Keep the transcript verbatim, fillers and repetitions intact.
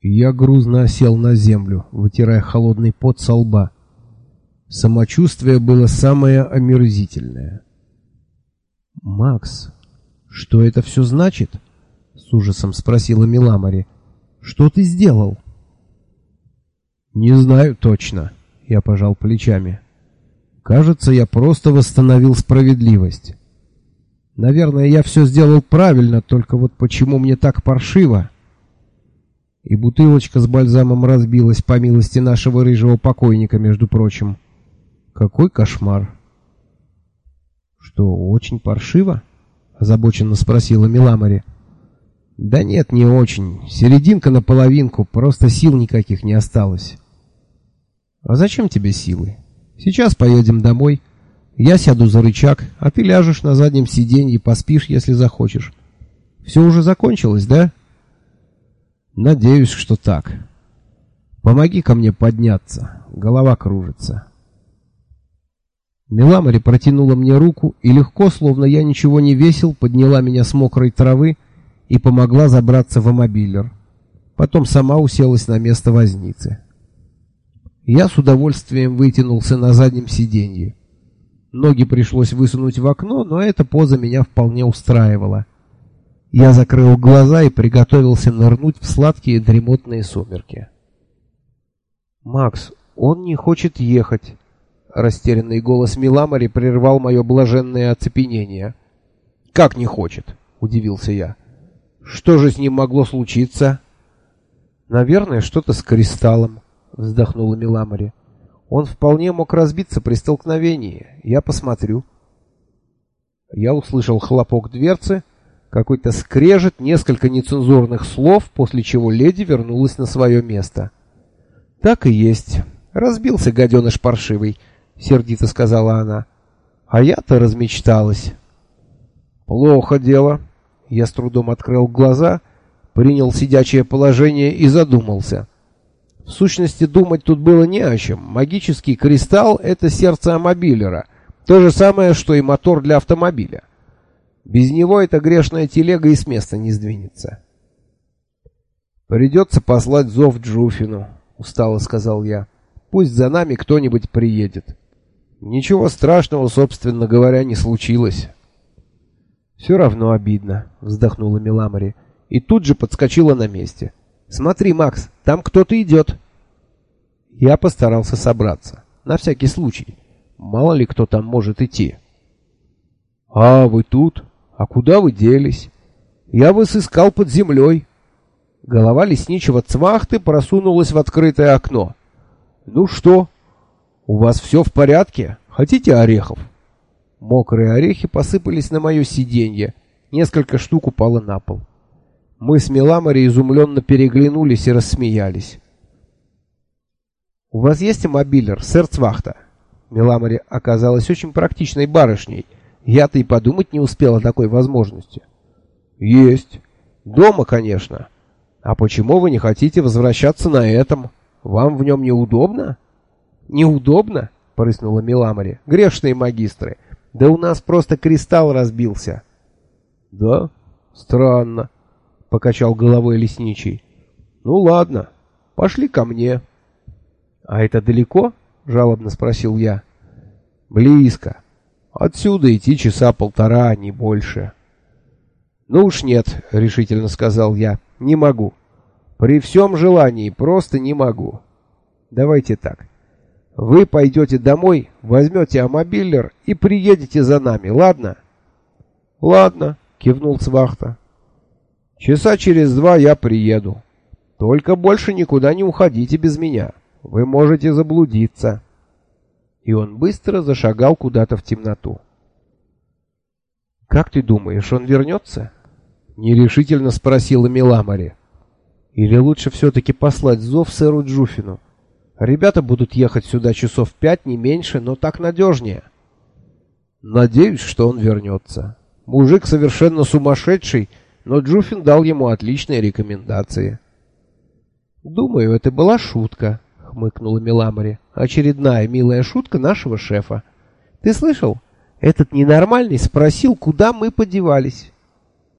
Я грузно осел на землю, вытирая холодный пот со лба. Самочувствие было самое омерзительное. «Макс, что это все значит?» — с ужасом спросила Миламари. «Что ты сделал?» «Не знаю точно», — я пожал плечами. «Кажется, я просто восстановил справедливость. Наверное, я все сделал правильно, только вот почему мне так паршиво?» И бутылочка с бальзамом разбилась по милости нашего рыжего покойника, между прочим. Какой кошмар! Что, очень паршиво? Озабоченно спросила Миламари. Да нет, не очень. Серединка на половинку, просто сил никаких не осталось. А зачем тебе силы? Сейчас поедем домой. Я сяду за рычаг, а ты ляжешь на заднем сиденье и поспишь, если захочешь. Все уже закончилось, да? Надеюсь, что так. Помоги ко мне подняться, голова кружится. Миламари протянула мне руку и легко, словно я ничего не весил, подняла меня с мокрой травы и помогла забраться в мобилер. Потом сама уселась на место возницы. Я с удовольствием вытянулся на заднем сиденье. Ноги пришлось высунуть в окно, но эта поза меня вполне устраивала. Я закрыл глаза и приготовился нырнуть в сладкие дремотные сумерки. «Макс, он не хочет ехать», — растерянный голос Миламари прервал мое блаженное оцепенение. «Как не хочет?» — удивился я. «Что же с ним могло случиться?» «Наверное, что-то с кристаллом», — вздохнула Миламари. «Он вполне мог разбиться при столкновении. Я посмотрю». Я услышал хлопок дверцы, какой-то скрежет, несколько нецензурных слов, после чего леди вернулась на свое место. «Так и есть. Разбился гаденыш паршивый», — сердито сказала она. «А я-то размечталась». «Плохо дело». Я с трудом открыл глаза, принял сидячее положение и задумался. В сущности, думать тут было не о чем. Магический кристалл — это сердце амобилера. То же самое, что и мотор для автомобиля. Без него эта грешная телега и с места не сдвинется. «Придется послать зов Джуфину», — устало сказал я. «Пусть за нами кто-нибудь приедет». Ничего страшного, собственно говоря, не случилось. «Все равно обидно», — вздохнула Миламари и тут же подскочила на месте. «Смотри, Макс, там кто-то идет». Я постарался собраться, на всякий случай. Мало ли кто там может идти. «А, вы тут? А куда вы делись? Я вас искал под землей». Голова лесничего Цвахты просунулась в открытое окно. «Ну что, у вас все в порядке? Хотите орехов?» Мокрые орехи посыпались на мое сиденье. Несколько штук упало на пол. Мы с Миламари изумленно переглянулись и рассмеялись. «У вас есть мобилер, сэр Цвахта?» Миламари оказалась очень практичной барышней. Я-то и подумать не успел о такой возможности. «Есть. Дома, конечно. А почему вы не хотите возвращаться на этом? Вам в нем неудобно?» «Неудобно?» — прыснула Миламари. «Грешные магистры. Да у нас просто кристалл разбился». «Да? Странно», — покачал головой лесничий. «Ну ладно, пошли ко мне». «А это далеко?» — жалобно спросил я. «Близко. Отсюда идти часа полтора, не больше». «Ну уж нет», — решительно сказал я, — «не могу. При всем желании просто не могу. Давайте так. Вы пойдете домой, возьмете амобилер и приедете за нами, ладно?» «Ладно», — кивнул Цвахта. «Часа через два я приеду. Только больше никуда не уходите без меня. Вы можете заблудиться». И он быстро зашагал куда-то в темноту. «Как ты думаешь, он вернется?» — нерешительно спросила Миламари. «Или лучше все-таки послать зов сэру Джуфину? Ребята будут ехать сюда часов пять, не меньше, но так надежнее». «Надеюсь, что он вернется. Мужик совершенно сумасшедший, но Джуфин дал ему отличные рекомендации». «Думаю, это была шутка», — хмыкнула Миламари. «Очередная милая шутка нашего шефа. Ты слышал? Этот ненормальный спросил, куда мы подевались».